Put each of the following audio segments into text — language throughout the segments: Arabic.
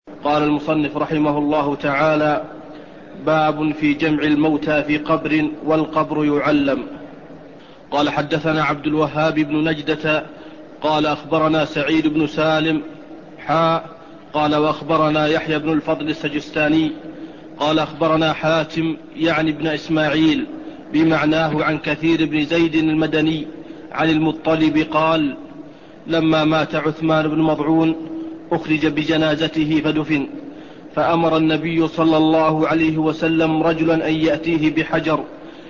قال المصنف رحمه الله تعالى: باب في جمع الموتى في قبر والقبر يعلم. قال: حدثنا عبد الوهاب بن نجدة قال: أخبرنا سعيد بن سالم قال: وأخبرنا يحيى بن الفضل السجستاني قال: أخبرنا حاتم يعني ابن إسماعيل بمعناه عن كثير بن زيد المدني عن المطلب قال: لما مات عثمان بن مضعون أخرج بجنازته فدفن، فأمر النبي صلى الله عليه وسلم رجلا أن يأتيه بحجر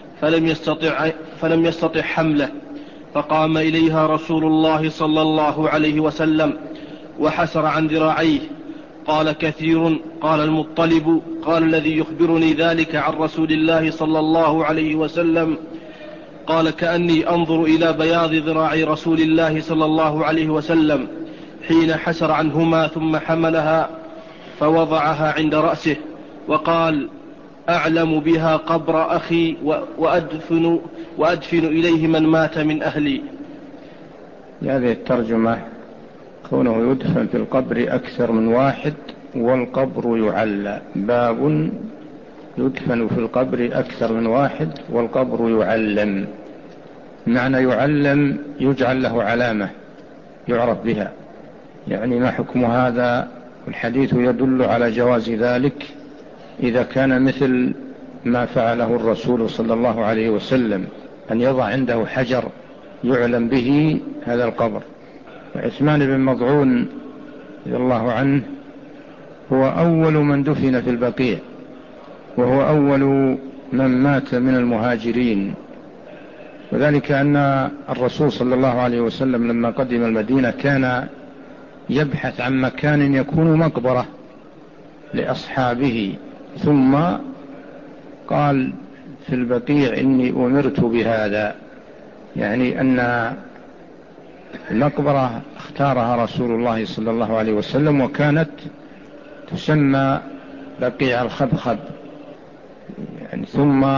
فلم يستطع حمله، فقام إليها رسول الله صلى الله عليه وسلم وحسر عن ذراعيه. قال كثير: قال المطلب: قال الذي يخبرني ذلك عن رسول الله صلى الله عليه وسلم، قال: كأني أنظر إلى بياض ذراعي رسول الله صلى الله عليه وسلم حين حسر عنهما، ثم حملها فوضعها عند رأسه وقال: أعلم بها قبر أخي وأدفن إليه من مات من أهلي. هذه الترجمة كونه يدفن في القبر أكثر من واحد والقبر يعلى. باب يدفن في القبر أكثر من واحد والقبر يعلم. معنى يعلم يجعل له علامة يعرف بها. يعني ما حكم هذا؟ الحديث يدل على جواز ذلك إذا كان مثل ما فعله الرسول صلى الله عليه وسلم، أن يضع عنده حجر يعلم به هذا القبر. عثمان بن مضعون رضي الله عنه هو أول من دفن في البقيع، وهو أول من مات من المهاجرين، وذلك أن الرسول صلى الله عليه وسلم لما قدم المدينة كان يبحث عن مكان يكون مقبرة لأصحابه، ثم قال في البقيع: إني أمرت بهذا، يعني أن المقبرة اختارها رسول الله صلى الله عليه وسلم، وكانت تسمى بقيع الخبخب، يعني ثم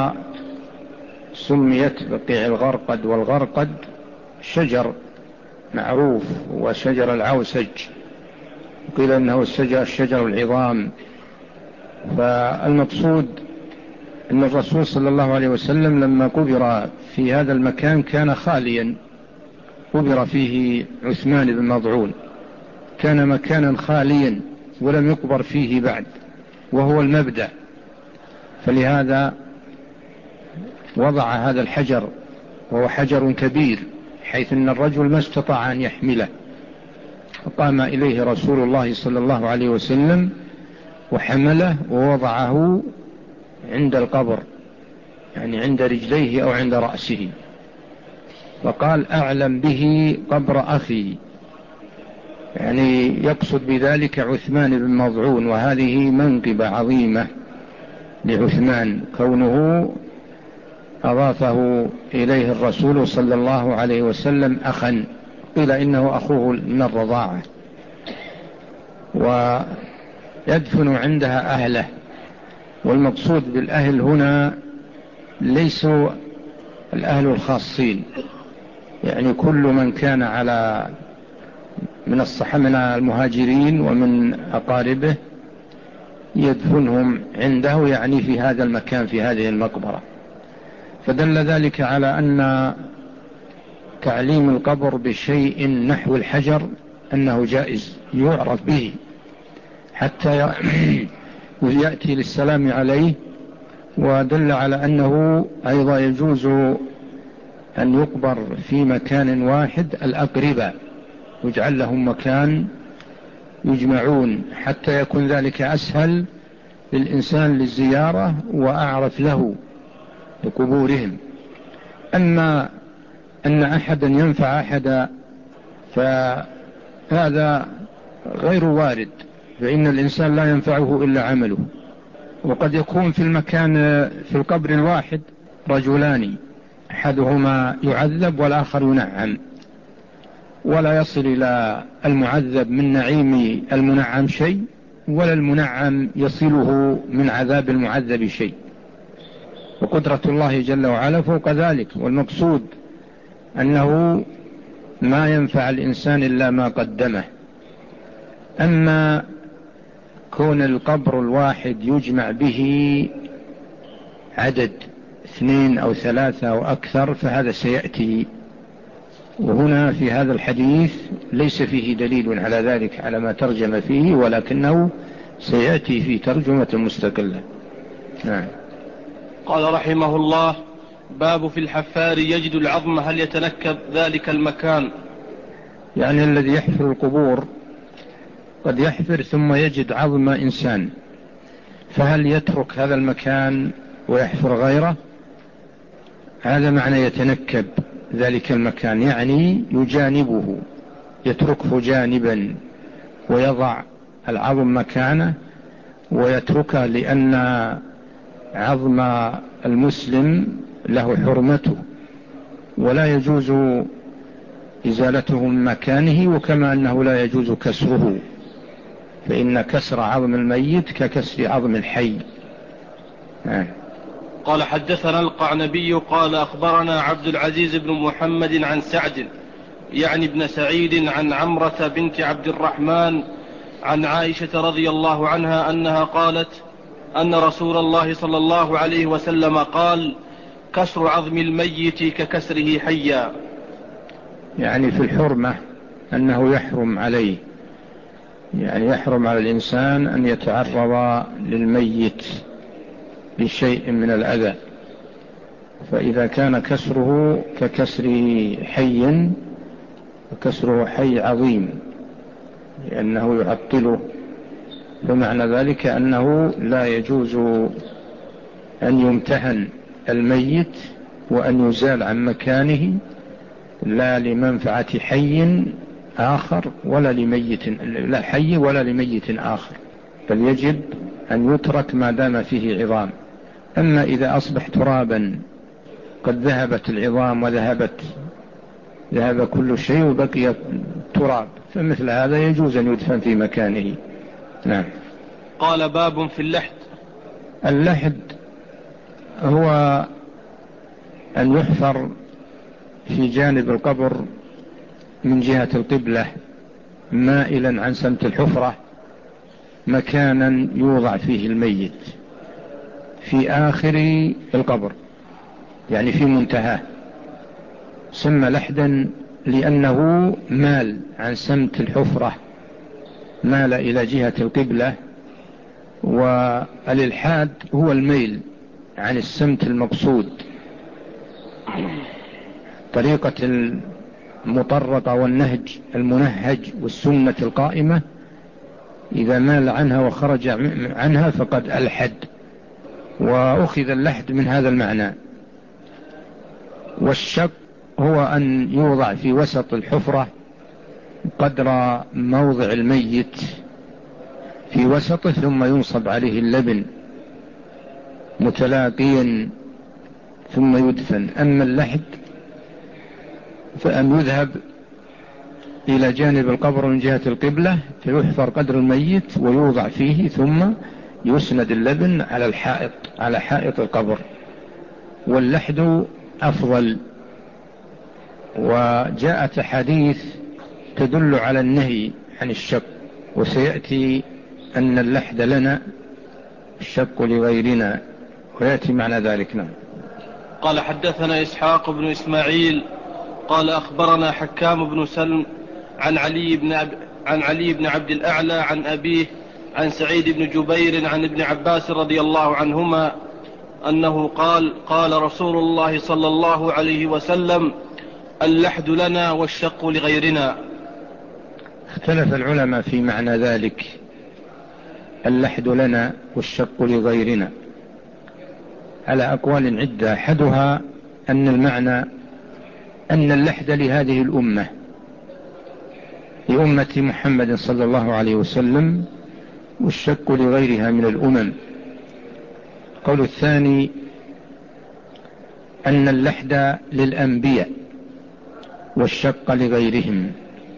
سميت بقيع الغرقد. والغرقد شجر معروف وشجر العوسج، قيل أنه الشجر العظام. فالمقصود أن الرسول صلى الله عليه وسلم لما قبر في هذا المكان كان خاليا، قبر فيه عثمان بن مضعون، كان مكانا خاليا ولم يقبر فيه بعد، وهو المبدأ، فلهذا وضع هذا الحجر، وهو حجر كبير حيث أن الرجل ما استطاع أن يحمله، فقام إليه رسول الله صلى الله عليه وسلم وحمله ووضعه عند القبر، يعني عند رجليه أو عند رأسه، وقال: أعلم به قبر أخي، يعني يقصد بذلك عثمان بن مضعون. وهذه منقبة عظيمة لعثمان، كونه أضافه إليه الرسول صلى الله عليه وسلم أخا، قيل إنه أخوه من الرضاعة، ويدفن عندها أهله. والمقصود بالأهل هنا ليسوا الأهل الخاصين، يعني كل من كان من المهاجرين ومن أقاربه يدفنهم عنده، يعني في هذا المكان في هذه المقبرة. فدل ذلك على أن تعليم القبر بشيء نحو الحجر أنه جائز يعرف به حتى يأتي للسلام عليه. ودل على أنه أيضا يجوز أن يقبر في مكان واحد الأقرباء، يجعل لهم مكان يجمعون حتى يكون ذلك أسهل للإنسان للزيارة وأعرف له لقبورهم. أما أن أحدا ينفع أحدا فهذا غير وارد، فإن الإنسان لا ينفعه إلا عمله. وقد يكون في المكان في القبر الواحد رجلان، أحدهما يعذب والآخر ينعم، ولا يصل إلى المعذب من نعيم المنعم شيء، ولا المنعم يصله من عذاب المعذب شيء، وقدرة الله جل وعلا فوق ذلك. والمقصود أنه ما ينفع الإنسان إلا ما قدمه. أما كون القبر الواحد يجمع به عدد 2 أو 3 أو أكثر فهذا سيأتي، وهنا في هذا الحديث ليس فيه دليل على ذلك على ما ترجم فيه، ولكنه سيأتي في ترجمة مستقلة. نعم. قال رحمه الله: باب في الحفار يجد العظم هل يتنكب ذلك المكان؟ يعني الذي يحفر القبور قد يحفر ثم يجد عظم إنسان، فهل يترك هذا المكان ويحفر غيره؟ هذا معنى يتنكب ذلك المكان، يعني يجانبه، يتركه جانبا ويضع العظم مكانه ويتركه، لأن عظم المسلم له حرمته ولا يجوز إزالته من مكانه، وكما أنه لا يجوز كسره، فإن كسر عظم الميت ككسر عظم الحي. قال حدثنا القعنبي قال أخبرنا عبد العزيز بن محمد عن سعد يعني ابن سعيد عن عمرة بنت عبد الرحمن عن عائشة رضي الله عنها أنها قالت أن رسول الله صلى الله عليه وسلم قال: كسر عظم الميت ككسره حيا. يعني في الحرمة أنه يحرم عليه، يعني يحرم على الإنسان أن يتعرض للميت بشيء من الأذى، فإذا كان كسره ككسره حي فكسره حي عظيم لأنه يعطله، فمعنى ذلك أنه لا يجوز أن يمتهن الميت وأن يزال عن مكانه، لا لمنفعة حي آخر ولا لميت، لا حي ولا لميت آخر، بل يجب أن يترك ما دام فيه عظام. أما إذا أصبح ترابا قد ذهبت العظام ذهب كل شيء وبقي تراب، فمثل هذا يجوز أن يدفن في مكانه. نعم. قال: باب في اللحد. اللحد هو أن يحفر في جانب القبر من جهة القبلة مائلا عن سمت الحفرة مكانا يوضع فيه الميت في آخر القبر، يعني في منتهاه، سمى لحدا لأنه مال عن سمت الحفرة، مال إلى جهة القبلة، والإلحاد هو الميل عن السمت المقصود. طريقة المطرقة والنهج المنهج والسنة القائمة إذا مال عنها وخرج عنها فقد ألحد، وأخذ اللحد من هذا المعنى. والشق هو أن يوضع في وسط الحفرة قدر موضع الميت في وسطه، ثم ينصب عليه اللبن متلاقيا ثم يدفن. أما اللحد فأن يذهب إلى جانب القبر من جهة القبلة فيحفر قدر الميت ويوضع فيه، ثم يسند اللبن على الحائط، على حائط القبر، واللحد أفضل. وجاءت حديث تدل على النهي عن الشق، وسيأتي أن اللحد لنا الشق لغيرنا، ويأتي معنى ذلك. نعم. قال حدثنا إسحاق بن إسماعيل قال أخبرنا حكام بن سلم عن علي بن عبد الأعلى عن أبيه عن سعيد بن جبير عن ابن عباس رضي الله عنهما أنه قال: قال رسول الله صلى الله عليه وسلم: اللحد لنا والشق لغيرنا. اختلف العلماء في معنى ذلك، اللحد لنا والشق لغيرنا، على أقوال عدة. أحدها أن المعنى أن اللحد لهذه الأمة، لأمة محمد صلى الله عليه وسلم، والشق لغيرها من الأمم. قول الثاني أن اللحد للأنبياء والشق لغيرهم،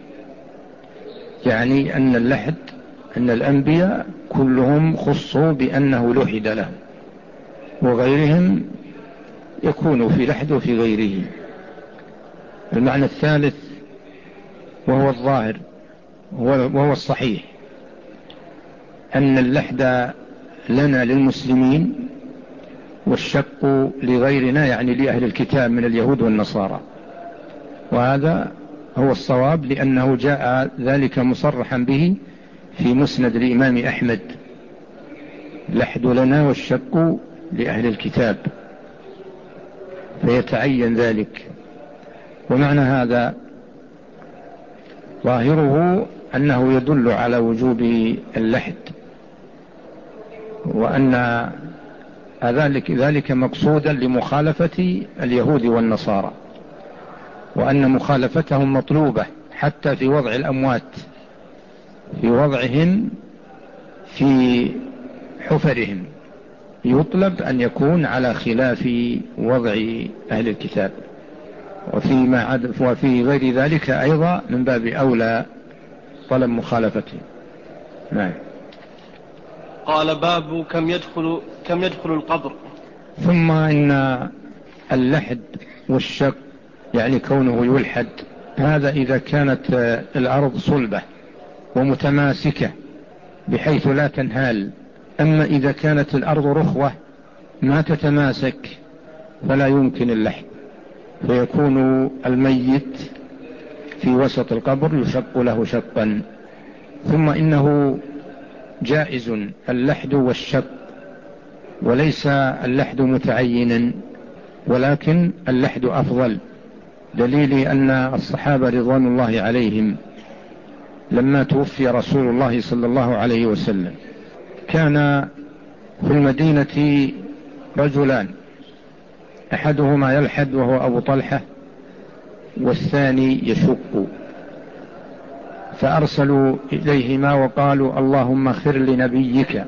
يعني أن اللحد أن الأنبياء كلهم خصوا بأنه لحد لهم، وغيرهم يكون في لحد وفي غيره. المعنى الثالث وهو الظاهر وهو الصحيح أن اللحد لنا للمسلمين والشق لغيرنا، يعني لأهل الكتاب من اليهود والنصارى، وهذا هو الصواب، لأنه جاء ذلك مصرحا به في مسند الإمام أحمد: اللحد لنا والشق لأهل الكتاب، فيتعين ذلك. ومعنى هذا ظاهره أنه يدل على وجوب اللحد، وأن ذلك مقصودا لمخالفة اليهود والنصارى، وأن مخالفتهم مطلوبة حتى في وضع الأموات، في وضعهم في حفرهم يطلب أن يكون على خلاف وضع أهل الكتاب، وفي غير ذلك أيضا من باب أولى طلب مخالفتهم. نعم. قال: باب كم يدخل القبر. ثم إن اللحد والشق، يعني كونه يلحد، هذا إذا كانت الأرض صلبة ومتماسكة بحيث لا تنهال. أما إذا كانت الأرض رخوة ما تتماسك فلا يمكن اللحد، فيكون الميت في وسط القبر يشق له شقا. ثم إنه جائز اللحد والشق، وليس اللحد متعينا، ولكن اللحد أفضل، دليل أن الصحابة رضوان الله عليهم لما توفي رسول الله صلى الله عليه وسلم كان في المدينة رجلان، أحدهما يلحد وهو أبو طلحة، والثاني يشق، فأرسلوا إليهما وقالوا: اللهم اغفر لنبيك.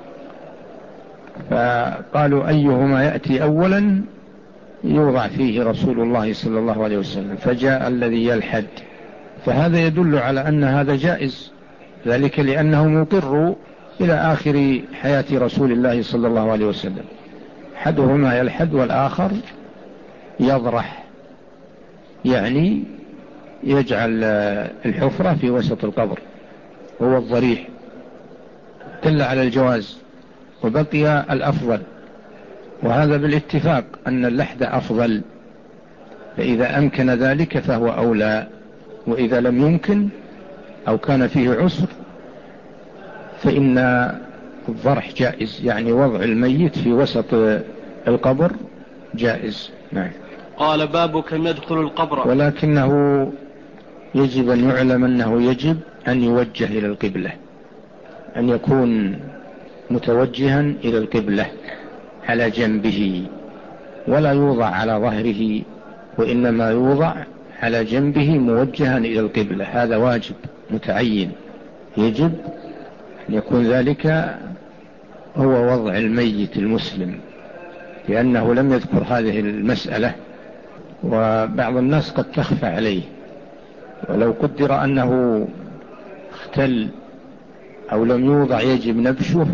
فقالوا: أيهما يأتي أولا يوضع فيه رسول الله صلى الله عليه وسلم، فجاء الذي يلحد. فهذا يدل على أن هذا جائز، ذلك لأنه مقر إلى آخر حياة رسول الله صلى الله عليه وسلم، أحدهما يلحد والآخر يضرح، يعني يجعل الحفرة في وسط القبر، هو الضريح، دل على الجواز. وبقي الأفضل، وهذا بالاتفاق أن اللحد أفضل، فإذا أمكن ذلك فهو أولى، وإذا لم يمكن أو كان فيه عسر فإن الضرح جائز، يعني وضع الميت في وسط القبر جائز. نعم. قال: باب كم يدخل القبر. ولكنه يجب أن يعلم أنه يجب أن يوجه إلى القبلة، أن يكون متوجها إلى القبلة على جنبه، ولا يوضع على ظهره، وإنما يوضع على جنبه موجها إلى القبلة. هذا واجب متعين، يجب أن يكون ذلك هو وضع الميت المسلم، لأنه لم يذكر هذه المسألة، وبعض الناس قد تخفى عليه. ولو قدر أنه اختل أو لم يوضع يجب نبشه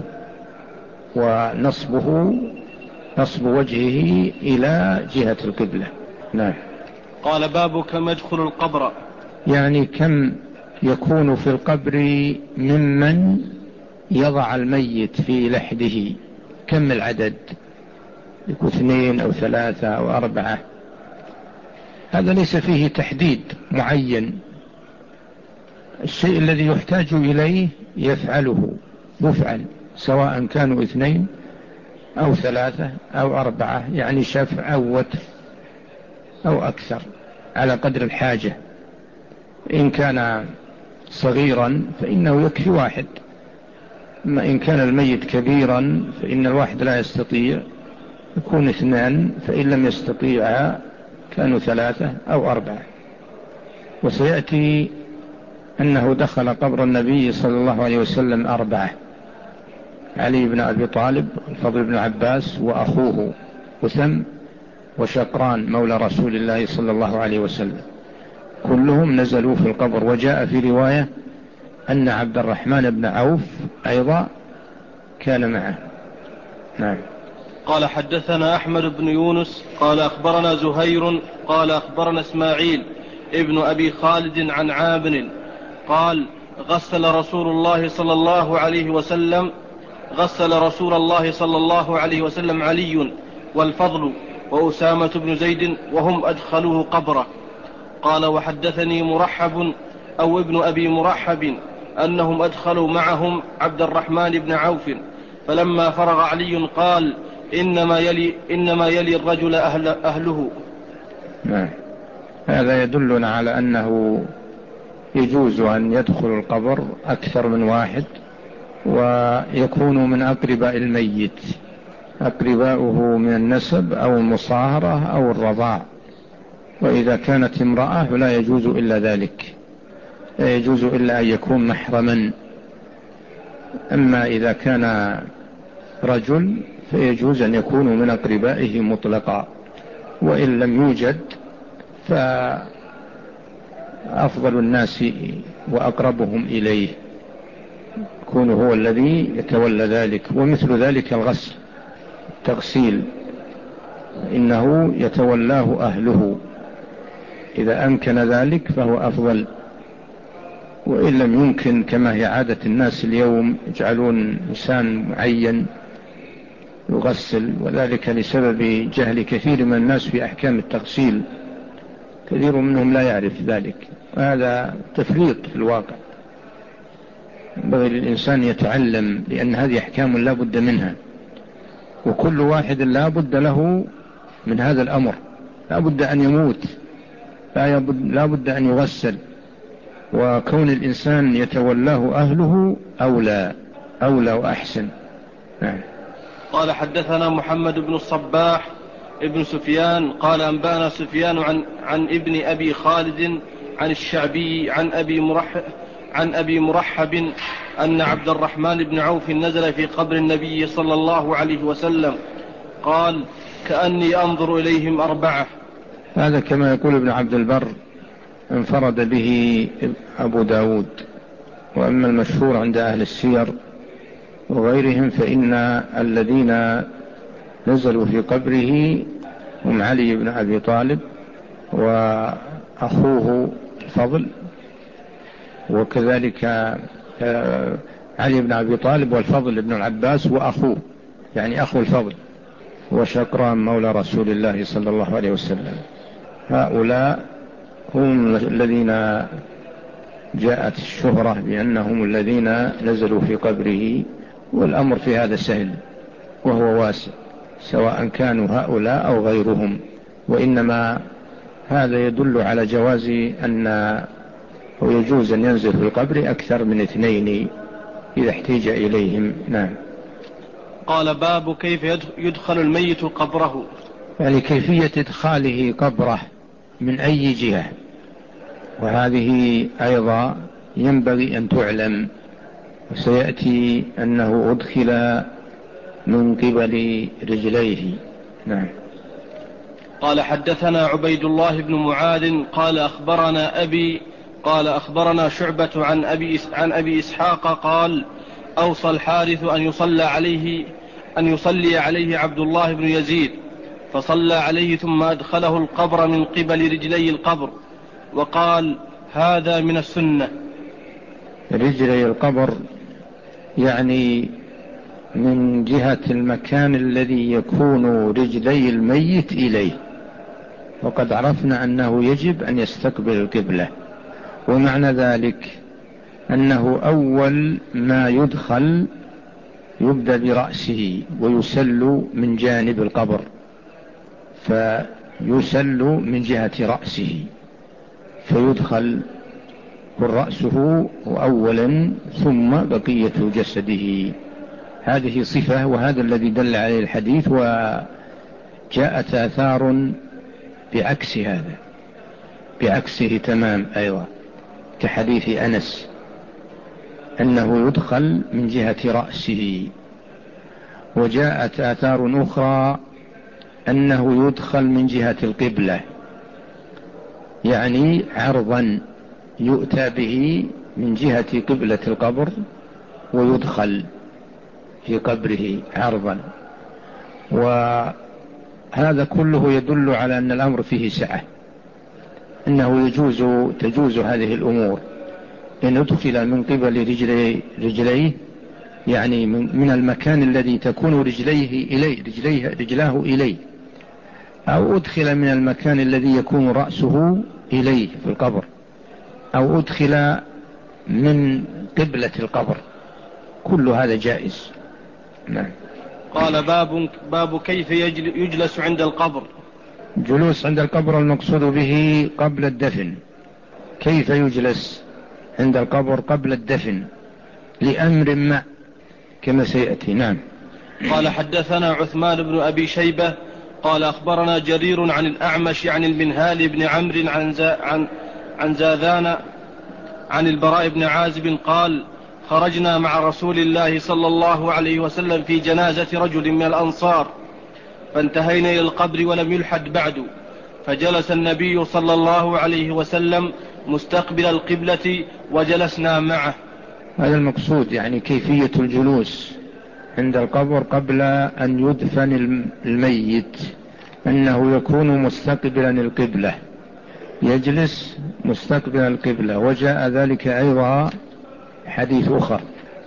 ونصبه، نصب وجهه إلى جهة القبلة. نعم. قال: باب كم يدخل القبر. يعني كم يكون في القبر ممن يضع الميت في لحده، كم العدد، يكون 2 أو 3 أو 4، هذا ليس فيه تحديد معين. الشيء الذي يحتاج إليه يفعله، سواء كانوا 2 أو 3 أو 4، يعني شفع أو وتر أو أكثر على قدر الحاجة. إن كان صغيرا فإنه يكفي 1، أما إن كان الميت كبيرا فإن الواحد لا يستطيع، يكون 2، فإن لم يستطيع كانوا 3 أو 4. وسيأتي أنه دخل قبر النبي صلى الله عليه وسلم 4، علي بن أبي طالب، الفضل بن عباس، وأخوه وثم، وشقران مولى رسول الله صلى الله عليه وسلم، كلهم نزلوا في القبر. وجاء في رواية أن عبد الرحمن بن عوف أيضا كان معه. نعم. قال: حدثنا أحمد بن يونس قال أخبرنا زهير قال أخبرنا إسماعيل ابن أبي خالد عن عامر قال: غسل رسول الله صلى الله عليه وسلم علي والفضل وأسامة بن زيد وهم أدخلوه قبره. قال وحدثني مرحب أو ابن أبي مرحب أنهم أدخلوا معهم عبد الرحمن بن عوف، فلما فرغ علي قال إنما يلي الرجل أهله. نعم. هذا يدلنا على أنه يجوز أن يدخل القبر أكثر من واحد، ويكون من أقرباء الميت، أقرباؤه من النسب أو المصاهرة أو الرضاع. وإذا كانت امرأة فلا يجوز إلا ذلك، لا يجوز إلا أن يكون محرما. أما إذا كان رجل فيجوز أن يكون من أقربائه مطلقا، وإن لم يوجد فأفضل الناس وأقربهم إليه يكون هو الذي يتولى ذلك. ومثل ذلك الغسل، التغسيل، إنه يتولاه أهله، إذا أمكن ذلك فهو أفضل. وإن لم يمكن كما هي عادة الناس اليوم يجعلون إنسان معين يغسل، وذلك لسبب جهل كثير من الناس في أحكام التغسيل، كثير منهم لا يعرف ذلك، وهذا تفريط في الواقع. ينبغي للإنسان يتعلم، لأن هذه أحكام لا بد منها، وكل واحد لا بد له من هذا الأمر، لا بد أن يموت، لا بد أن يغسل، وكون الإنسان يتولاه أهله أولى وأحسن. نعم. قال حدثنا محمد بن الصباح ابن سفيان قال أنبانا سفيان عن ابن أبي خالد عن الشعبي عن أبي مرحب أن عبد الرحمن بن عوف نزل في قبر النبي صلى الله عليه وسلم، قال كأني أنظر إليهم 4. هذا كما يقول ابن عبد البر انفرد به أبو داود. وأما المشهور عند أهل السير وغيرهم فإن الذين نزلوا في قبره هم علي بن أبي طالب وأخوه الفضل، وكذلك علي بن أبي طالب والفضل بن العباس وأخوه، يعني أخو الفضل، وشقران مولى رسول الله صلى الله عليه وسلم. هؤلاء هم الذين جاءت الشهرة بأنهم الذين نزلوا في قبره، والأمر في هذا سهل وهو واسع، سواء كانوا هؤلاء أو غيرهم. وإنما هذا يدل على جواز أنه يجوز أن ينزل في القبر أكثر من 2 إذا احتاج إليهم. نعم. قال باب كيف يدخل الميت قبره، يعني كيفية إدخاله قبره من أي جهة، وهذه أيضا ينبغي أن تعلم، وسيأتي أنه أدخل من قبل رجليه. نعم. قال حدثنا عبيد الله بن معاذ قال أخبرنا أبي قال أخبرنا شعبة عن أبي إسحاق قال أوصى الحارث أن يصلي عليه عبد الله بن يزيد، فصلى عليه ثم أدخله القبر من قبل رجلي القبر، وقال هذا من السنة. رجلي القبر يعني من جهة المكان الذي يكون رجلي الميت إليه، وقد عرفنا أنه يجب أن يستقبل القبلة، ومعنى ذلك أنه أول ما يدخل يبدأ برأسه ويسل من جانب القبر، فيسل من جهة رأسه، فيدخل رأسه أولا ثم بقية جسده. هذه صفة، وهذا الذي دل عليه الحديث. وجاءت آثار بعكس هذا، بعكسه تمام أيضا، كحديث أنس أنه يدخل من جهة رأسه. وجاءت آثار أخرى أنه يدخل من جهة القبلة، يعني عرضا، يؤتى به من جهة قبلة القبر ويدخل في قبره عرضا. وهذا كله يدل على أن الأمر فيه سعة، أنه تجوز هذه الأمور، إن أدخل من قبل رجليه يعني من المكان الذي تكون رجلاه إليه، أو أدخل من المكان الذي يكون رأسه إليه في القبر، أو أدخل من قبلة القبر، كل هذا جائز. نعم. قال باب كيف يجلس عند القبر. جلوس عند القبر المقصود به قبل الدفن. كيف يجلس عند القبر قبل الدفن لأمر ما كما سيأتي. نعم. قال حدثنا عثمان بن أبي شيبة قال أخبرنا جرير عن الأعمش عن المنهال بن عمرو عن زاذان عن البراء بن عازب قال خرجنا مع رسول الله صلى الله عليه وسلم في جنازة رجل من الأنصار، فانتهينا إلى القبر ولم يلحد بعد، فجلس النبي صلى الله عليه وسلم مستقبل القبلة وجلسنا معه. هذا المقصود، يعني كيفية الجلوس عند القبر قبل أن يدفن الميت، أنه يكون مستقبلا القبلة، يجلس مستقبل القبلة. وجاء ذلك أيضا حديث أخر،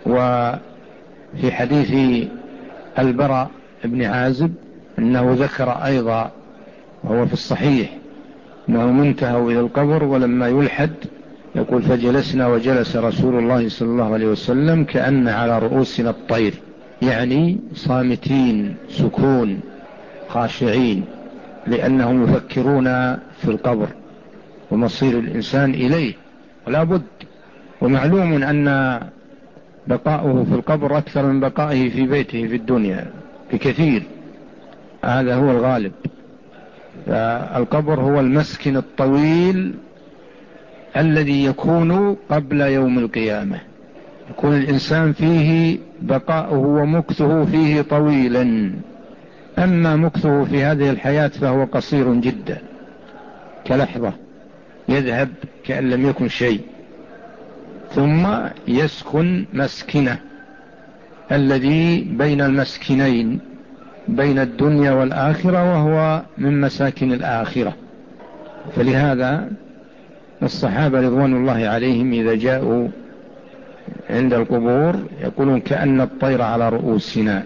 وفي حديث البراء بن عازب أنه ذكر أيضا وهو في الصحيح أنه منتهوا إلى القبر ولما يلحد يقول فجلسنا وجلس رسول الله صلى الله عليه وسلم كأن على رؤوسنا الطير، يعني صامتين سكون خاشعين، لأنهم يفكرون في القبر ومصير الإنسان إليه ولا بد. ومعلوم أن بقاؤه في القبر أكثر من بقائه في بيته في الدنيا بكثير، هذا هو الغالب. فالقبر هو المسكن الطويل الذي يكون قبل يوم القيامة، يكون الإنسان فيه بقاؤه ومكثه فيه طويلا. أما مكثه في هذه الحياة فهو قصير جدا، كلحظة يذهب كأن لم يكن شيء، ثم يسكن مسكنه الذي بين المسكنين بين الدنيا والآخرة، وهو من مساكن الآخرة. فلهذا الصحابة رضوان الله عليهم إذا جاءوا عند القبور يقولون كأن الطير على رؤوسنا،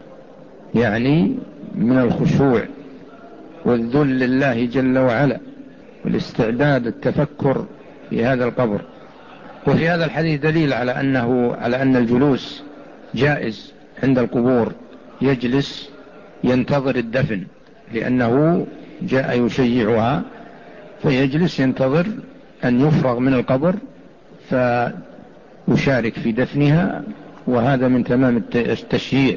يعني من الخشوع والذل لله جل وعلا والاستعداد التفكر في هذا القبر. وفي هذا الحديث دليل على أن الجلوس جائز عند القبور، يجلس ينتظر الدفن، لأنه جاء يشيعها، فيجلس ينتظر أن يفرغ من القبر فيشارك في دفنها، وهذا من تمام التشييع.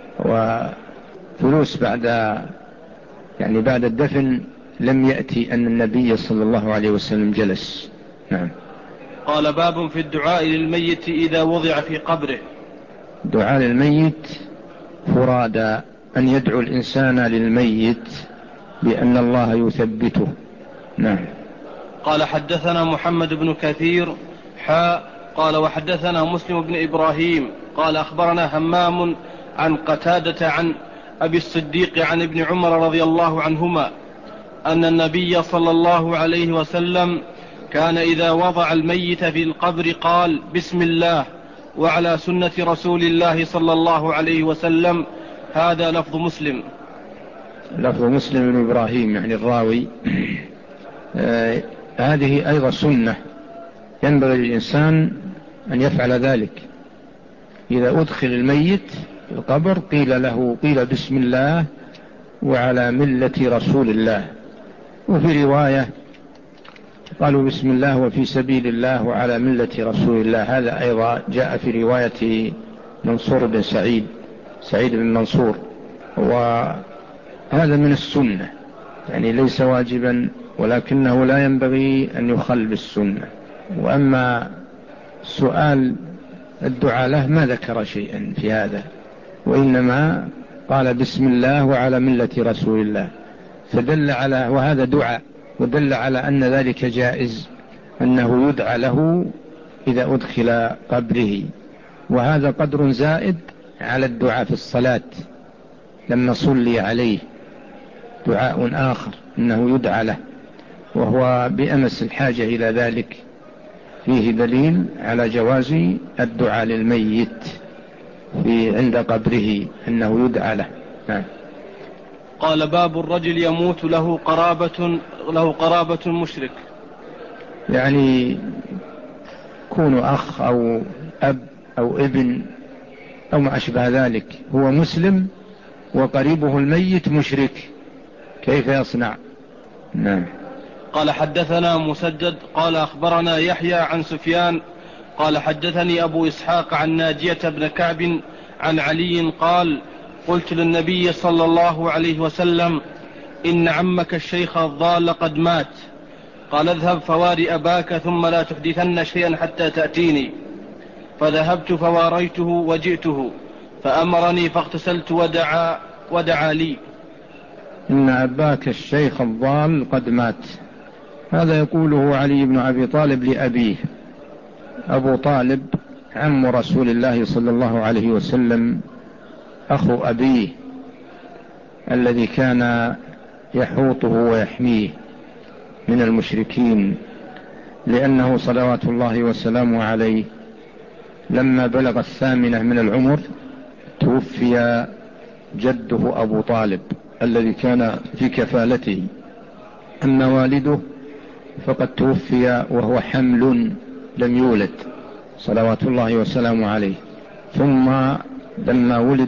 وجلوس بعد الدفن لم يأتي أن النبي صلى الله عليه وسلم جلس. نعم. قال باب في الدعاء للميت إذا وضع في قبره. دعاء للميت فرادا، أن يدعو الإنسان للميت بأن الله يثبته. نعم. قال حدثنا محمد بن كثير قال وحدثنا مسلم بن إبراهيم قال أخبرنا همام عن قتادة عن أبي الصديق عن ابن عمر رضي الله عنهما أن النبي صلى الله عليه وسلم كان إذا وضع الميت في القبر قال بسم الله وعلى سنة رسول الله صلى الله عليه وسلم. هذا لفظ مسلم. لفظ مسلم بن إبراهيم يعني الراوي. هذه أيضا سنة ينبغي للإنسان أن يفعل ذلك. إذا أدخل الميت في القبر قيل بسم الله وعلى ملة رسول الله، وفي رواية قالوا بسم الله وفي سبيل الله وعلى ملة رسول الله. هذا أيضا جاء في رواية منصور بن سعيد بن منصور، وهذا من السنة، يعني ليس واجبا ولكنه لا ينبغي أن يخل بالسنة. وأما سؤال الدعاء له ما ذكر شيئا في هذا، وإنما قال بسم الله وعلى ملة رسول الله، فدل على وهذا دعاء، ودل على أن ذلك جائز، أنه يدعى له إذا أدخل قبره. وهذا قدر زائد على الدعاء في الصلاة لما صلي عليه، دعاء آخر أنه يدعى له، وهو بأمس الحاجة إلى ذلك. فيه دليل على جواز الدعاء للميت عند قبره أنه يدعى له. نعم. قال باب الرجل يموت له قرابة مشرك. يعني يكون أخ أو أب أو ابن أو ما أشبه ذلك، هو مسلم وقريبه الميت مشرك، كيف يصنع؟ نعم. قال حدثنا مسدد قال أخبرنا يحيى عن سفيان قال حدثني أبو إسحاق عن ناجية بن كعب عن علي قال قلت للنبي صلى الله عليه وسلم إن عمك الشيخ الضال قد مات. قال اذهب فواري أباك ثم لا تحدثن شيئا حتى تأتيني. فذهبت فواريته وجئته فأمرني فاغتسلت ودعا لي. إن أباك الشيخ الضال قد مات، هذا يقوله علي بن أبي طالب لأبيه. أبو طالب عم رسول الله صلى الله عليه وسلم، أخو أبيه الذي كان يحوطه ويحميه من المشركين، لأنه صلوات الله وسلامه عليه لما بلغ 8 من العمر توفي جده أبو طالب الذي كان في كفالته. أما والده فقد توفي وهو حمل لم يولد صلوات الله وسلامه عليه. ثم لما ولد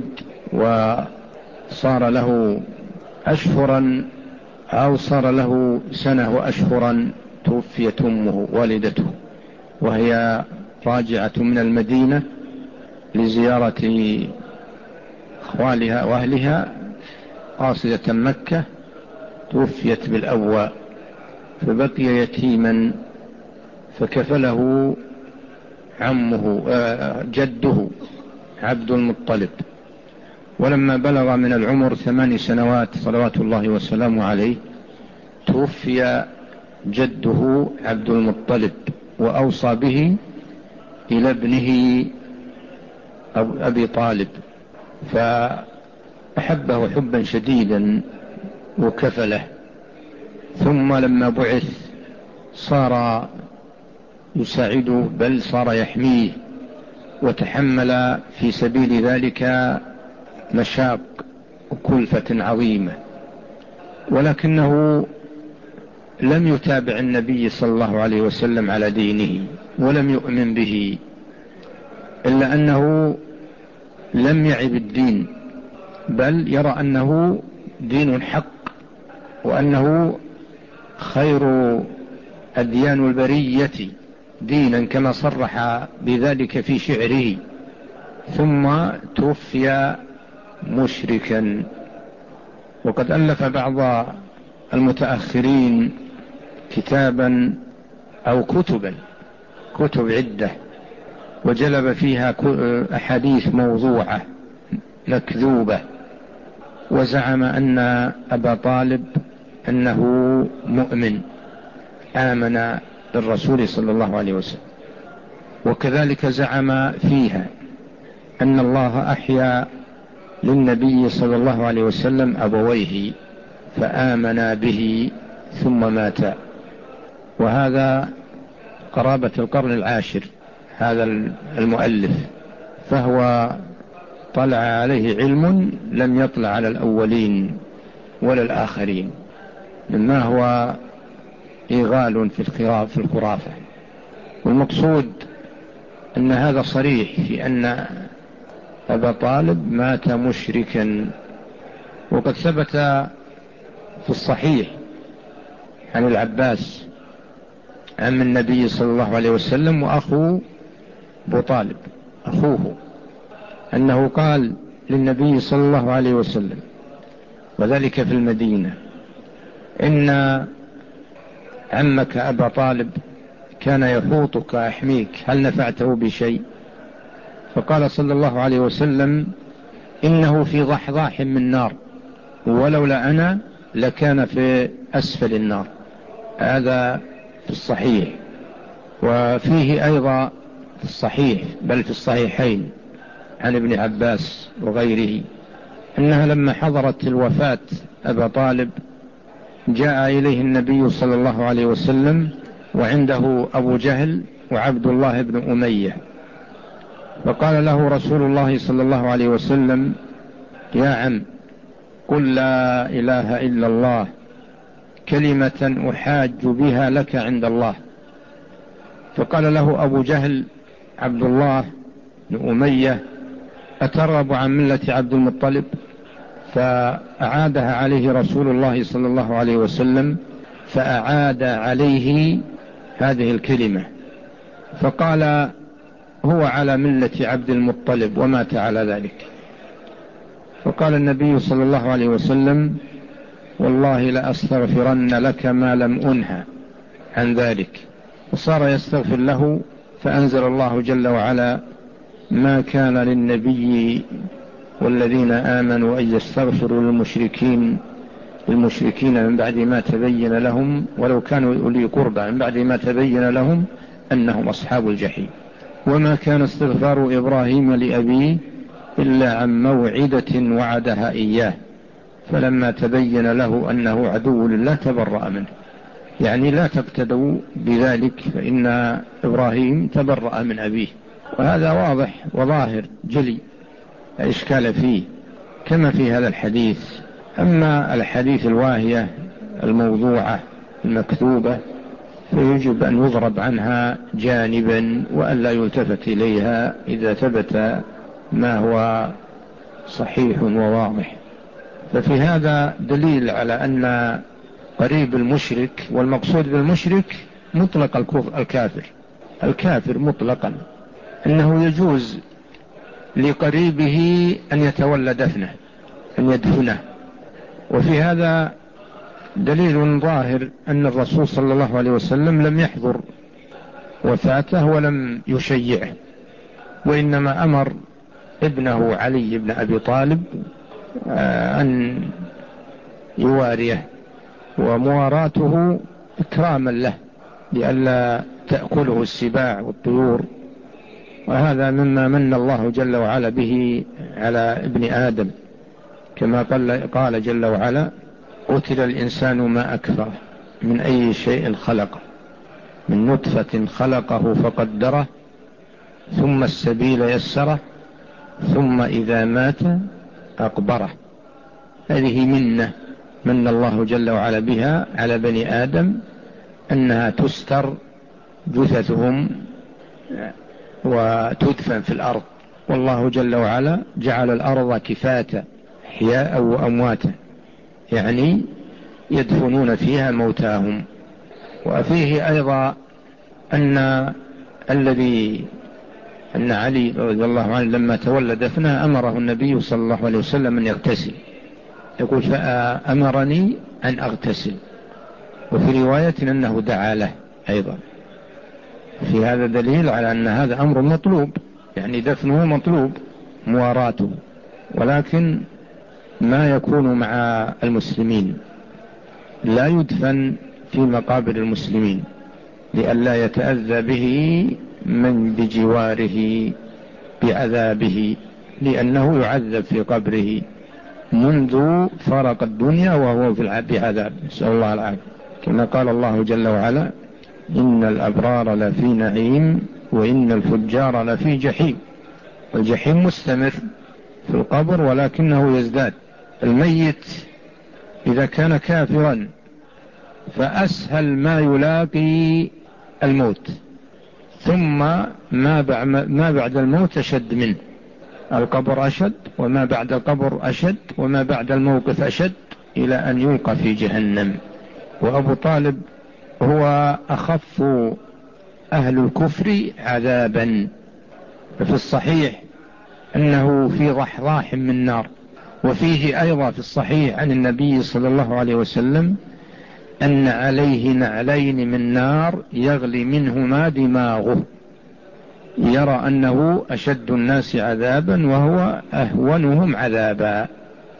وصار له أشهرا أو صار له سنة وأشهرا توفيت أمه والدته، وهي راجعة من المدينة لزيارة أخوالها وأهلها قاصدة مكة، توفيت بالأبواء فبقي يتيما، فكفله عمه جده عبد المطلب. ولما بلغ من العمر 8 سنوات صلوات الله وسلامه عليه توفي جده عبد المطلب، وأوصى به إلى ابنه أبي طالب، فأحبه حبا شديدا وكفله. ثم لما بعث صار يساعده، بل صار يحميه، وتحمل في سبيل ذلك مشاق وكلفة عظيمة، ولكنه لم يتابع النبي صلى الله عليه وسلم على دينه ولم يؤمن به، إلا أنه لم يعب الدين، بل يرى أنه دين حق، وأنه خير أديان البرية دينا كما صرح بذلك في شعره. ثم توفي مشركا. وقد ألف بعض المتأخرين كتابا أو كتب عدة، وجلب فيها أحاديث موضوعة مكذوبة، وزعم أن أبا طالب أنه مؤمن آمن بالرسول صلى الله عليه وسلم. وكذلك زعم فيها أن الله أحيا للنبي صلى الله عليه وسلم أبويه فآمنا به ثم ماتا. وهذا قرابة القرن العاشر هذا المؤلف، فهو طلع عليه علم لم يطلع على الأولين ولا الآخرين، مما هو إيغال في الخرافة. والمقصود أن هذا صريح في أن أبا طالب مات مشركا. وقد ثبت في الصحيح عن العباس عم النبي صلى الله عليه وسلم وأخو أبو طالب أخوه، أنه قال للنبي صلى الله عليه وسلم وذلك في المدينة: إن عمك أبا طالب كان يحوطك يحميك، هل نفعته بشيء؟ فقال صلى الله عليه وسلم: إنه في ضحضاح من نار، ولولا أنا لكان في أسفل النار. هذا في الصحيح. وفيه أيضا في الصحيح بل في الصحيحين عن ابن عباس وغيره أنها لما حضرت الوفاة أبا طالب جاء إليه النبي صلى الله عليه وسلم وعنده أبو جهل وعبد الله بن أمية. فقال له رسول الله صلى الله عليه وسلم: يا عم، قل لا إله إلا الله كلمة أحاج بها لك عند الله. فقال له أبو جهل عبد الله بن أمية: أترغب عن ملة عبد المطلب؟ فأعادها عليه رسول الله صلى الله عليه وسلم، فأعاد عليه هذه الكلمة، فقال: هو على ملة عبد المطلب، ومات على ذلك. فقال النبي صلى الله عليه وسلم: والله لأستغفرن لك ما لم أنهى عن ذلك. وصار يستغفر له، فأنزل الله جل وعلا: ما كان للنبي والذين آمنوا أن يستغفروا للمشركين من بعد ما تبين لهم، ولو كانوا أولي قربى، من بعد ما تبين لهم أنهم أصحاب الجحيم. وما كان استغفار إبراهيم لأبيه إلا عن موعدة وعدها إياه، فلما تبين له أنه عدو لله تبرأ منه. يعني لا تقتدوا بذلك، فإن إبراهيم تبرأ من أبيه، وهذا واضح وظاهر جلي، لا إشكال فيه، كما في هذا الحديث. أما الحديث الواهية الموضوعة المكتوبة فيجب أن يضرب عنها جانبا، وأن لا يلتفت إليها إذا ثبت ما هو صحيح وواضح. ففي هذا دليل على أن قريب المشرك، والمقصود بالمشرك مطلق الكافر مطلقا، أنه يجوز لقريبه أن يتولى دفنه، أن يدفنه. وفي هذا دليل ظاهر أن الرسول صلى الله عليه وسلم لم يحضر وفاته ولم يشيعه، وإنما أمر ابنه علي بن أبي طالب أن يواريه، ومواراته إكراما له لئلا تأكله السباع والطيور. وهذا مما من الله جل وعلا به على ابن آدم، كما قال جل وعلا: قتل الإنسان ما أكفره من أي شيء خلقه، من نطفة خلقه فقدره، ثم السبيل يسره، ثم إذا مات أقبره. هذه من الله جل وعلا بها على بني آدم، أنها تستر جثثهم وتدفن في الأرض. والله جل وعلا جعل الأرض كفاتا أحياء وأمواتا، يعني يدفنون فيها موتاهم. وفيه أيضا أن علي رضي الله عنه لما تولى دفنه أمره النبي صلى الله عليه وسلم أن يغتسل، يقول: فأمرني أن أغتسل. وفي رواية أنه دعا له أيضا. في هذا دليل على أن هذا أمر مطلوب، يعني دفنه مطلوب، مواراته، ولكن ما يكون مع المسلمين، لا يدفن في مقابر المسلمين لئلا يتأذى به من بجواره بعذابه، لأنه يعذب في قبره منذ فرق الدنيا وهو في عذاب، نسأل الله العافية. كما قال الله جل وعلا: إن الأبرار لفي نعيم وإن الفجار لفي جحيم. الجحيم مستمر في القبر ولكنه يزداد. الميت إذا كان كافرا فأسهل ما يلاقي الموت، ثم ما بعد الموت أشد منه. القبر أشد، وما بعد القبر أشد، وما بعد الموقف أشد، إلى أن يلقى في جهنم. وأبو طالب هو أخف أهل الكفر عذابا. ففي الصحيح أنه في ضحضاح من نار. وفيه أيضا في الصحيح عن النبي صلى الله عليه وسلم أن عليه نعلين من نار يغلي منهما دماغه، يرى أنه أشد الناس عذابا وهو أهونهم عذابا.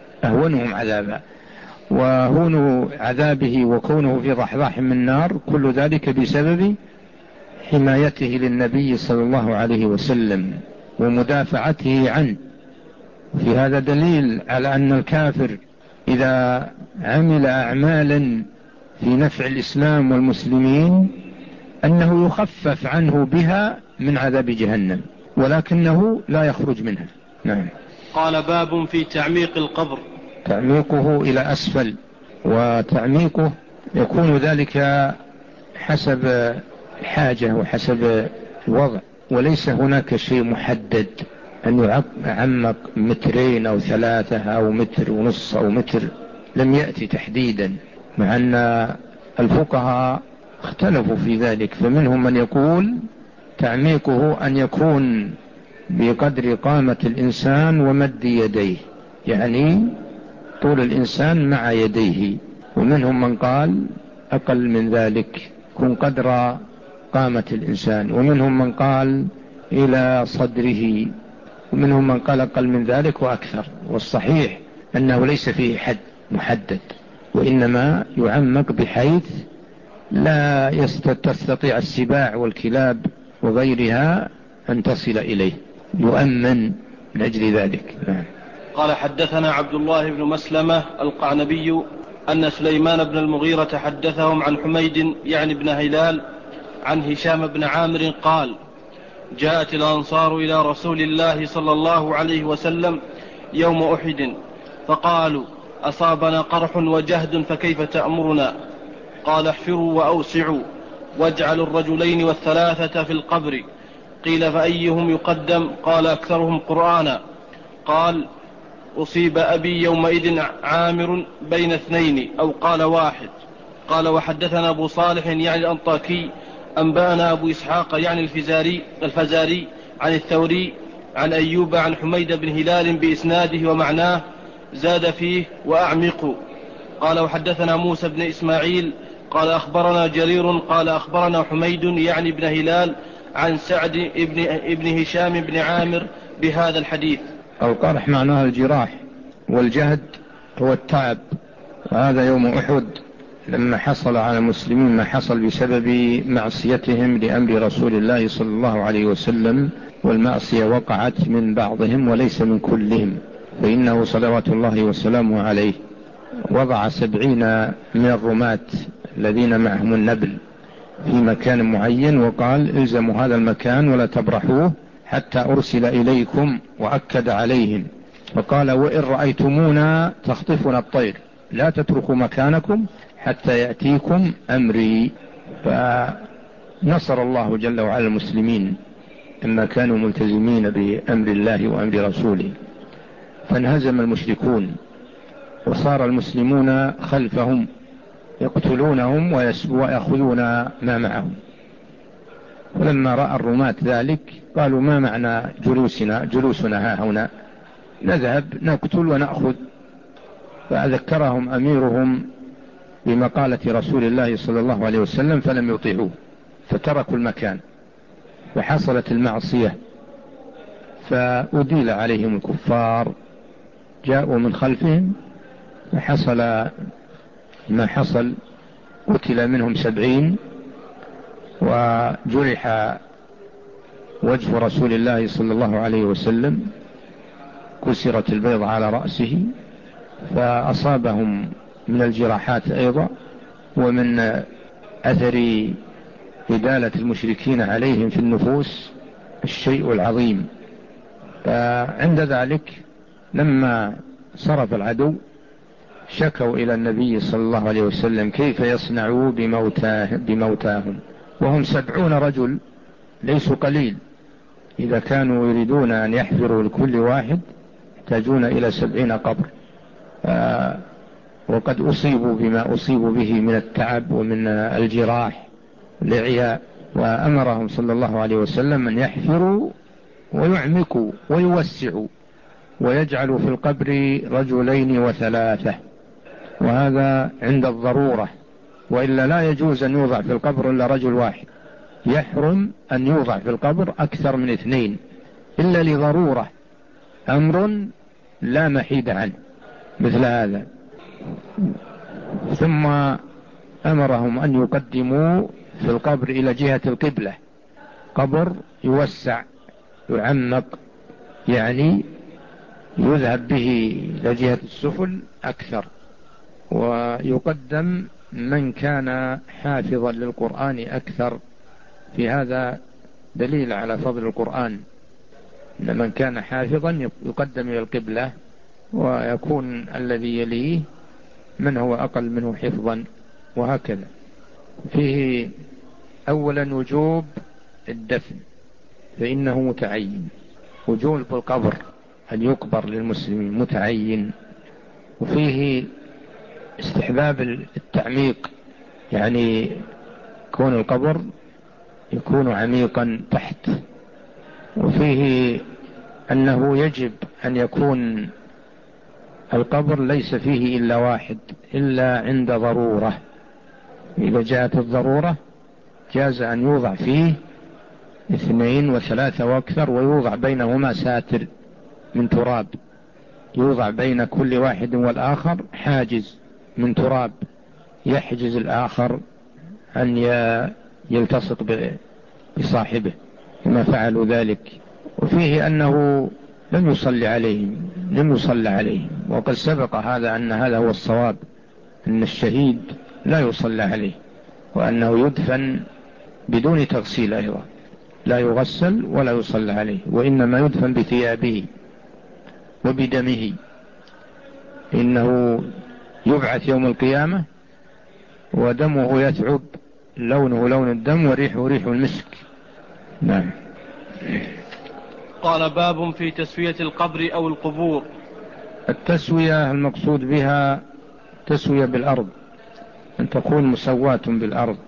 وهون عذابه وكونه في ضحضاح من نار، كل ذلك بسبب حمايته للنبي صلى الله عليه وسلم ومدافعته عنه. في هذا دليل على أن الكافر إذا عمل أعمالا في نفع الإسلام والمسلمين أنه يخفف عنه بها من عذاب جهنم، ولكنه لا يخرج منها. نعم. قال باب في تعميق القبر. تعميقه إلى أسفل، وتعميقه يكون ذلك حسب الحاجة وحسب الوضع، وليس هناك شيء محدد أن يعمق 2 أو 3 أو 1.5 أو متر، لم يأتي تحديدا، مع أن الفقهاء اختلفوا في ذلك. فمنهم من يقول تعميقه أن يكون بقدر قامة الإنسان ومد يديه، يعني طول الإنسان مع يديه. ومنهم من قال أقل من ذلك، يكون قدر قامة الإنسان. ومنهم من قال إلى صدره. ومنهم من قال أقل من ذلك وأكثر. والصحيح أنه ليس فيه حد محدد، وإنما يعمق بحيث لا تستطيع السباع والكلاب وغيرها أن تصل إليه، يؤمن من أجل ذلك. قال حدثنا عبد الله بن مسلمة القعنبي أن سليمان بن المغيرة حدثهم عن حميد يعني بن هلال عن هشام بن عامر قال: جاءت الأنصار إلى رسول الله صلى الله عليه وسلم يوم أحد فقالوا: أصابنا قرح وجهد فكيف تأمرنا؟ قال: احفروا وأوسعوا واجعلوا 2 و3 في القبر. قيل: فأيهم يقدم؟ قال: أكثرهم قرآنا. قال: أصيب أبي يومئذ عامر بين 2 أو قال 1. قال: وحدثنا أبو صالح يعني الأنطاكي أنبأنا أبو إسحاق يعني الفزاري عن الثوري عن أيوب عن حميد بن هلال بإسناده ومعناه، زاد فيه: وأعمقوا. قال: وحدثنا موسى بن إسماعيل قال أخبرنا جرير قال أخبرنا حميد يعني بن هلال عن سعد ابن هشام بن عامر بهذا الحديث. القرح معناه الجراح، والجهد هو التعب. وهذا يوم أحد لما حصل على المسلمين ما حصل بسبب معصيتهم لأمر رسول الله صلى الله عليه وسلم، والمعصية وقعت من بعضهم وليس من كلهم، فإنه صلوات الله وسلامه عليه وضع 70 من الرماة الذين معهم النبل في مكان معين، وقال: الزموا هذا المكان ولا تبرحوه حتى أرسل إليكم، وأكد عليهم وقال: وإن رأيتمونا تخطفنا الطير لا تتركوا مكانكم حتى يأتيكم أمري. فنصر الله جل وعلا المسلمين لما كانوا ملتزمين بأمر الله وأمر رسوله، فانهزم المشركون وصار المسلمون خلفهم يقتلونهم ويأخذون ما معهم. ولما رأى الرماة ذلك قالوا: ما معنى جلوسنا ها هنا؟ نذهب نقتل ونأخذ. فأذكرهم أميرهم بمقالة رسول الله صلى الله عليه وسلم فلم يطيعوه، فتركوا المكان، وحصلت المعصية، فأديل عليهم الكفار، جاءوا من خلفهم وحصل ما حصل، قتل منهم 70، وجرح وجه رسول الله صلى الله عليه وسلم، كسرت البيض على رأسه، فأصابهم من الجراحات أيضا ومن أثر إدالة المشركين عليهم في النفوس الشيء العظيم. فعند ذلك لما صرف العدو شكوا إلى النبي صلى الله عليه وسلم كيف يصنعوا بموتاهم، وهم 70 رجل ليسوا قليل. إذا كانوا يريدون أن يحفروا لكل واحد يحتاجون إلى 70 قبر، وقد أصيبوا بما أصيبوا به من التعب ومن الجراح الإعياء. وأمرهم صلى الله عليه وسلم أن يحفروا ويعمقوا ويوسعوا ويجعلوا في القبر 2 و3، وهذا عند الضرورة، وإلا لا يجوز أن يوضع في القبر إلا رجل واحد، يحرم أن يوضع في القبر أكثر من 2 إلا لضرورة، أمر لا محيد عنه مثل هذا. ثم أمرهم أن يقدموا في القبر إلى جهة القبلة، قبر يوسع يعمق، يعني يذهب به إلى جهة السفل أكثر. ويقدم من كان حافظا للقرآن أكثر في هذا دليل على فضل القرآن، إن من كان حافظا يقدم إلى القبلة، ويكون الذي يليه من هو أقل منه حفظا، وهكذا. فيه أولا وجوب الدفن، فإنه متعين، وجوب القبر أن يقبر للمسلمين متعين. وفيه استحباب التعميق، يعني كون القبر يكون عميقا تحت. وفيه أنه يجب أن يكون القبر ليس فيه إلا واحد إلا عند ضرورة، إذا جاءت الضرورة جاز أن يوضع فيه 2 و3 وأكثر، ويوضع بينهما ساتر من تراب، يوضع بين كل واحد والآخر حاجز من تراب يحجز الآخر أن يلتصق بصاحبه، كما فعلوا ذلك. وفيه أنه لم يصلى عليه، وقد سبق هذا أن هذا هو الصواب، أن الشهيد لا يصلى عليه، وأنه يدفن بدون تغسيل أيضا، لا يغسل ولا يصلى عليه، وإنما يدفن بثيابه وبدمه، إنه يبعث يوم القيامة ودمه يثعب، لونه لون الدم وريحه ريح المسك. نعم. قال باب في تسوية القبر أو القبور. التسوية المقصود بها تسوية بالأرض، أن تكون مسواة بالأرض،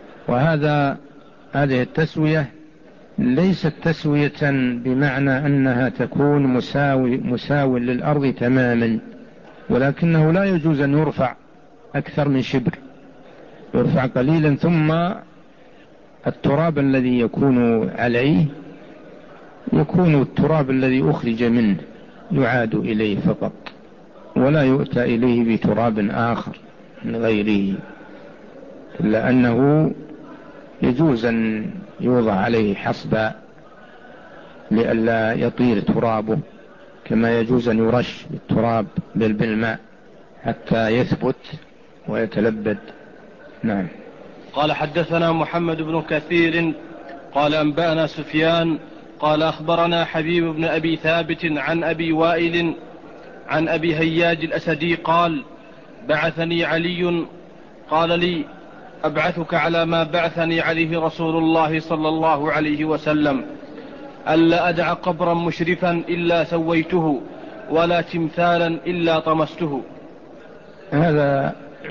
هذه التسوية ليست تسوية بمعنى أنها تكون مساو للأرض تماما، ولكنه لا يجوز أن يرفع أكثر من شبر، يرفع قليلا، ثم التراب الذي يكون عليه يكون التراب الذي أخرج منه يعاد إليه فقط، ولا يؤتى إليه بتراب آخر من غيره، إلا أنه يجوز أن يوضع عليه حصبا لئلا يطير ترابه، كما يجوز أن يرش بالتراب بالماء حتى يثبت ويتلبد. نعم. قال حدثنا محمد بن كثير قال أنبأنا سفيان قال أخبرنا حبيب بن أبي ثابت عن أبي وائل عن أبي هياج الأسدي قال بعثني علي قال لي أبعثك على ما بعثني عليه رسول الله صلى الله عليه وسلم، ألا أدع قبرا مشرفا إلا سويته ولا تمثالا إلا طمسته. هذا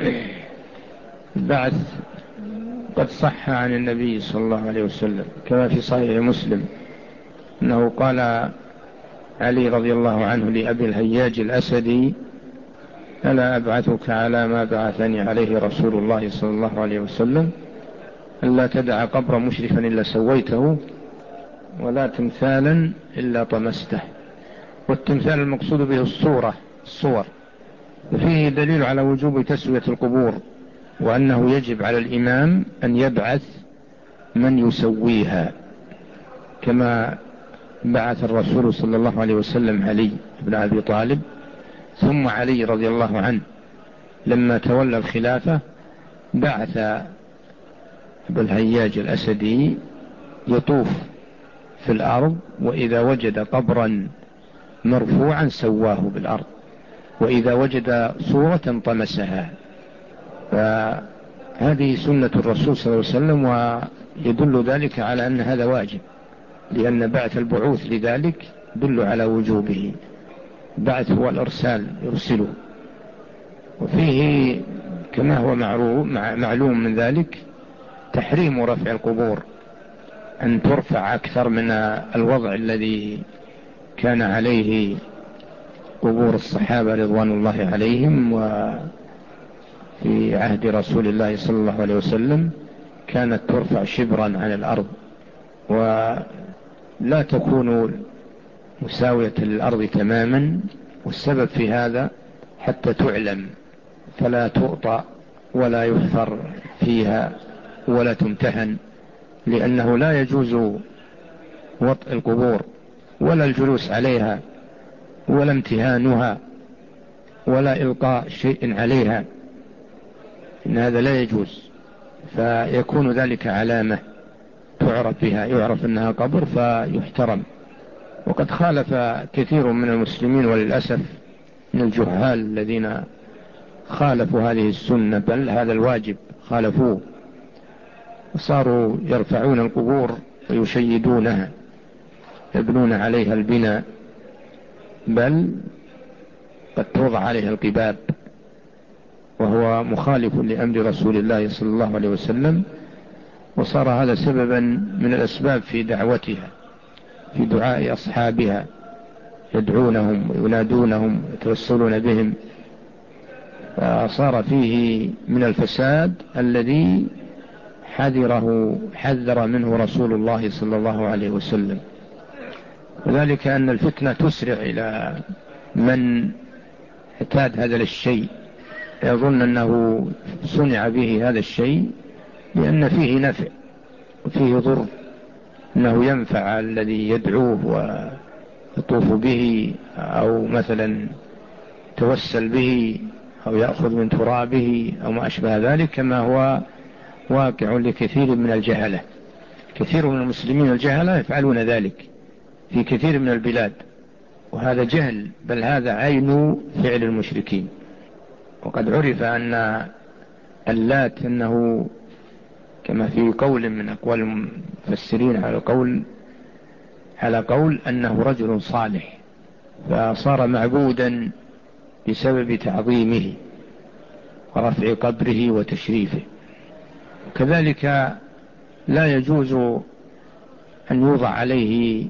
بعث قد صح عن النبي صلى الله عليه وسلم، كما في صحيح مسلم أنه قال علي رضي الله عنه لأبي الهياج الأسدي: ألا أبعثك على ما بعثني عليه رسول الله صلى الله عليه وسلم، ألا تدع قبرا مشرفا إلا سويته ولا تمثالا إلا طمسته. والتمثال المقصود به الصور. وفيه دليل على وجوب تسوية القبور، وأنه يجب على الإمام أن يبعث من يسويها، كما بعث الرسول صلى الله عليه وسلم علي بن أبي طالب، ثم علي رضي الله عنه لما تولى الخلافة بعث أبو الهياج الأسدي يطوف في الأرض، وإذا وجد قبرا مرفوعا سواه بالأرض، وإذا وجد صورة طمسها. فهذه سنة الرسول صلى الله عليه وسلم، ويدل ذلك على أن هذا واجب، لأن بعث البعوث لذلك يدل على وجوبه. بعث هو الإرسال، يرسله. وفيه كما هو معلوم من ذلك تحريم رفع القبور، أن ترفع أكثر من الوضع الذي كان عليه قبور الصحابة رضوان الله عليهم. وفي عهد رسول الله صلى الله عليه وسلم كانت ترفع شبرا عن الأرض، ولا تكون مساوية للأرض تماما، والسبب في هذا حتى تعلم، فلا تؤطأ ولا يحفر فيها ولا تمتهن، لأنه لا يجوز وطء القبور ولا الجلوس عليها ولا امتهانها ولا إلقاء شيء عليها، إن هذا لا يجوز، فيكون ذلك علامة تعرف بها، يعرف أنها قبر فيحترم. وقد خالف كثير من المسلمين وللأسف من الجهال الذين خالفوا هذه السنة، بل هذا الواجب خالفوه، وصاروا يرفعون القبور ويشيدونها، يبنون عليها البناء، بل قد توضع عليها القباب، وهو مخالف لأمر رسول الله صلى الله عليه وسلم. وصار هذا سببا من الأسباب في دعوتها، في دعاء أصحابها، يدعونهم وينادونهم ويتوسلون بهم، فصار فيه من الفساد الذي حذر منه رسول الله صلى الله عليه وسلم. وذلك أن الفتنة تسرع إلى من اعتاد هذا الشيء، يظن أنه صنع به هذا الشيء لأن فيه نفع وفيه ضر، أنه ينفع الذي يدعوه ويطوف به، أو مثلا توسل به، أو يأخذ من ترابه، أو ما أشبه ذلك، كما هو واقع لكثير من الجهلة. كثير من المسلمين الجهلة يفعلون ذلك في كثير من البلاد، وهذا جهل، بل هذا عين فعل المشركين. وقد عرف أن اللات أنه كما في قول من أقوال المفسرين على قول أنه رجل صالح، فصار معبودا بسبب تعظيمه ورفع قبره وتشريفه. كذلك لا يجوز أن يوضع عليه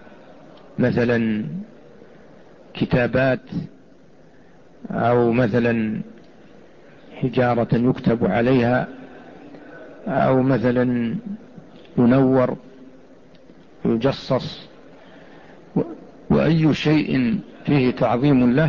مثلا كتابات، أو مثلا حجارة يكتب عليها، أو مثلا ينور يجصص، وأي شيء فيه تعظيم له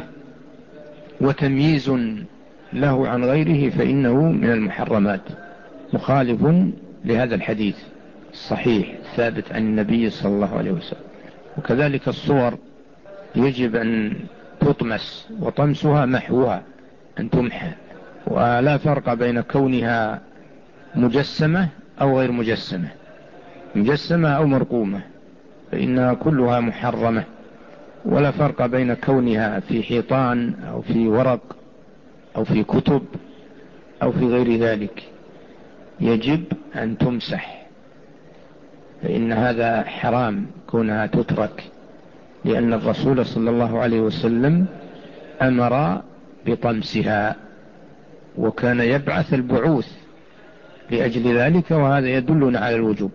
وتمييز له عن غيره فإنه من المحرمات، مخالف لهذا الحديث الصحيح الثابت عن النبي صلى الله عليه وسلم. وكذلك الصور يجب أن تطمس، وطمسها محوها، أن تمحى، ولا فرق بين كونها مجسمة أو غير مجسمة، مجسمة أو مرقومة، فإنها كلها محرمة. ولا فرق بين كونها في حيطان أو في ورق أو في كتب أو في غير ذلك، يجب أن تمسح، فإن هذا حرام كونها تترك، لأن الرسول صلى الله عليه وسلم أمر بطمسها، وكان يبعث البعوث لأجل ذلك، وهذا يدلنا على الوجوب.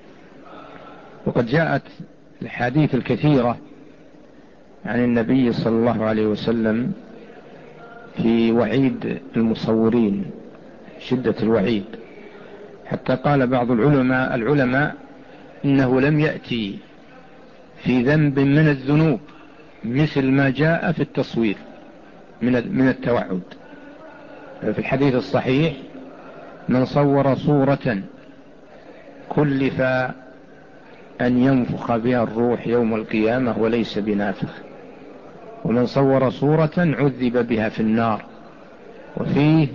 وقد جاءت الحديث الكثيرة عن النبي صلى الله عليه وسلم في وعيد المصورين، شدة الوعيد، حتى قال بعض العلماء إنه لم يأتي في ذنب من الذنوب مثل ما جاء في التصوير من التوعد. في الحديث الصحيح: من صور صورة كلف أن ينفخ بها الروح يوم القيامة وليس بنافخ، ومن صور صورة عذب بها في النار. وفيه: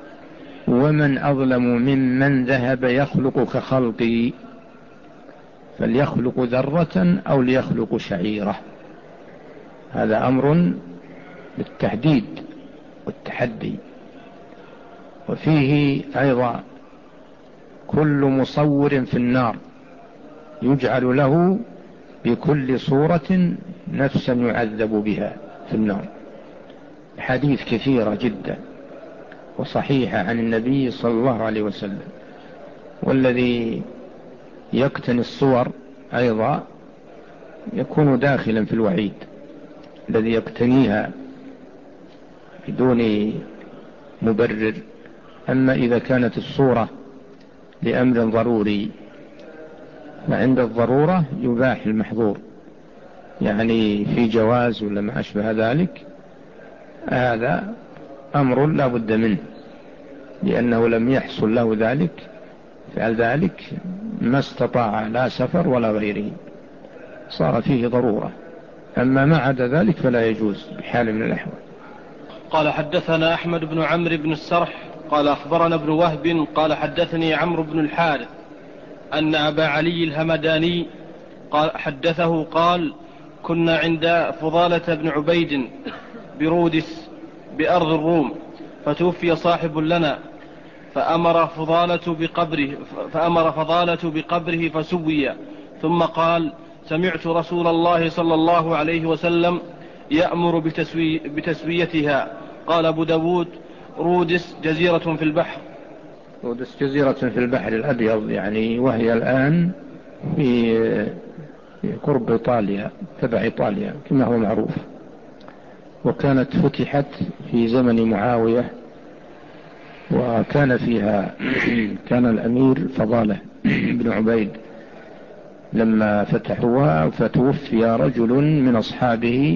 ومن أظلم ممن ذهب يخلق كخلقي، فليخلق ذرة أو ليخلق شعيرة. هذا أمر بالتحديد والتحدي. وفيه أيضا: كل مصور في النار يجعل له بكل صورة نفسا يعذب بها في النار. حديث كثيرة جدا وصحيحة عن النبي صلى الله عليه وسلم. والذي يقتني الصور أيضا يكون داخلا في الوعيد، الذي يقتنيها بدون مبرر. أما إذا كانت الصورة لأمر ضروري، فعند الضرورة يباح المحظور، يعني في جواز ولا ما أشبه ذلك، هذا أمر لا بد منه، لأنه لم يحصل له ذلك، فعل ذلك ما استطاع لا سفر ولا غيره، صار فيه ضرورة. أما ما عدا ذلك فلا يجوز بحال من الأحوال. قال: حدثنا أحمد بن عمرو بن السرح قال أخبرنا ابن وهب قال حدثني عمرو بن الحارث أن أبا علي الهمداني حدثه قال: كنا عند فضالة بن عبيد برودس بأرض الروم، فتوفي صاحب لنا، فأمر فضالة بقبره فسوي، ثم قال: سمعت رسول الله صلى الله عليه وسلم يأمر بتسويتها. قال أبو داود: رودس جزيرة في البحر. رودس جزيرة في البحر الأبيض، يعني وهي الآن في قرب إيطاليا، تبع إيطاليا كما هو معروف، وكانت فتحت في زمن معاوية، وكان فيها كان الأمير فضالة بن عبيد لما فتحوها، فتوفي رجل من أصحابه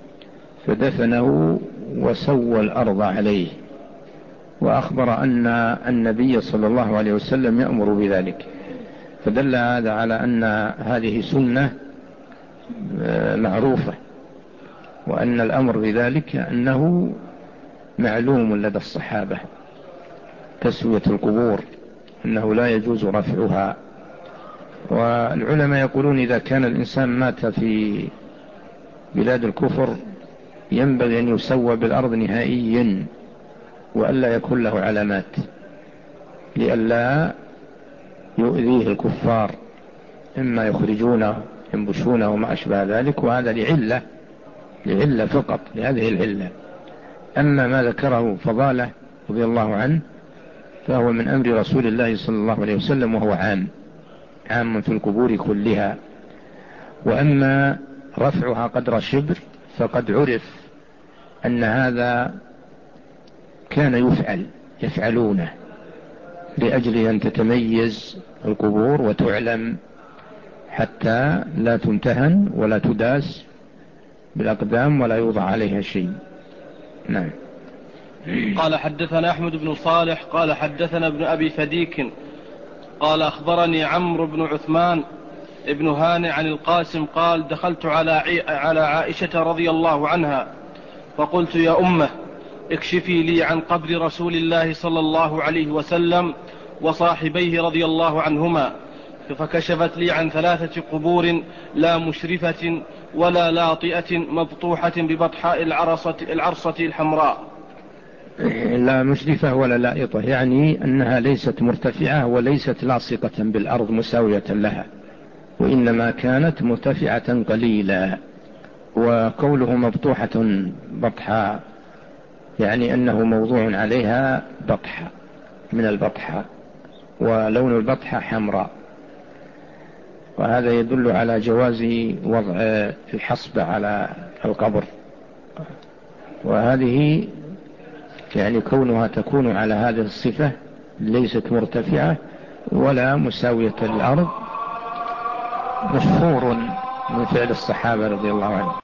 فدفنه وسوى الأرض عليه، وأخبر أن النبي صلى الله عليه وسلم يأمر بذلك، فدل هذا على أن هذه سنة معروفة، وأن الأمر بذلك أنه معلوم لدى الصحابة، تسوية القبور أنه لا يجوز رفعها. والعلماء يقولون إذا كان الإنسان مات في بلاد الكفر ينبغي أن يسوى بالأرض نهائيا، وألا يكون له علامات، لئلا يؤذيه الكفار، إما يخرجونه ينبشونه وما أشبه ذلك، وهذا لعلة فقط، لهذه العلة. أما ما ذكره فضالة رضي الله عنه فهو من أمر رسول الله صلى الله عليه وسلم، وهو عام في القبور كلها. وأما رفعها قدر شبر فقد عرف أن هذا كان يفعلونه لأجل أن تتميز القبور وتعلم، حتى لا تمتهن ولا تداس بالأقدام ولا يوضع عليها شيء. نعم. قال حدثنا أحمد بن صالح قال حدثنا ابن أبي فديك قال أخبرني عمرو بن عثمان ابن هانئ عن القاسم قال: دخلت على عائشة رضي الله عنها فقلت: يا أمه، اكشفي لي عن قبر رسول الله صلى الله عليه وسلم وصاحبيه رضي الله عنهما، فكشفت لي عن 3 قبور لا مشرفة ولا لاطئة مبطوحة ببطحاء العرصة الحمراء. لا مشرفة ولا لائطة، يعني أنها ليست مرتفعة وليست لاصقة بالأرض مساوية لها، وإنما كانت مرتفعة قليلا. وقوله مبطوحة بطحاء يعني أنه موضوع عليها بطحة من البطحة، ولون البطحة حمراء، وهذا يدل على جواز وضع الحصبة على القبر. وهذه يعني كونها تكون على هذه الصفة، ليست مرتفعة ولا مساوية للأرض، مشهور من فعل الصحابة رضي الله عنهم.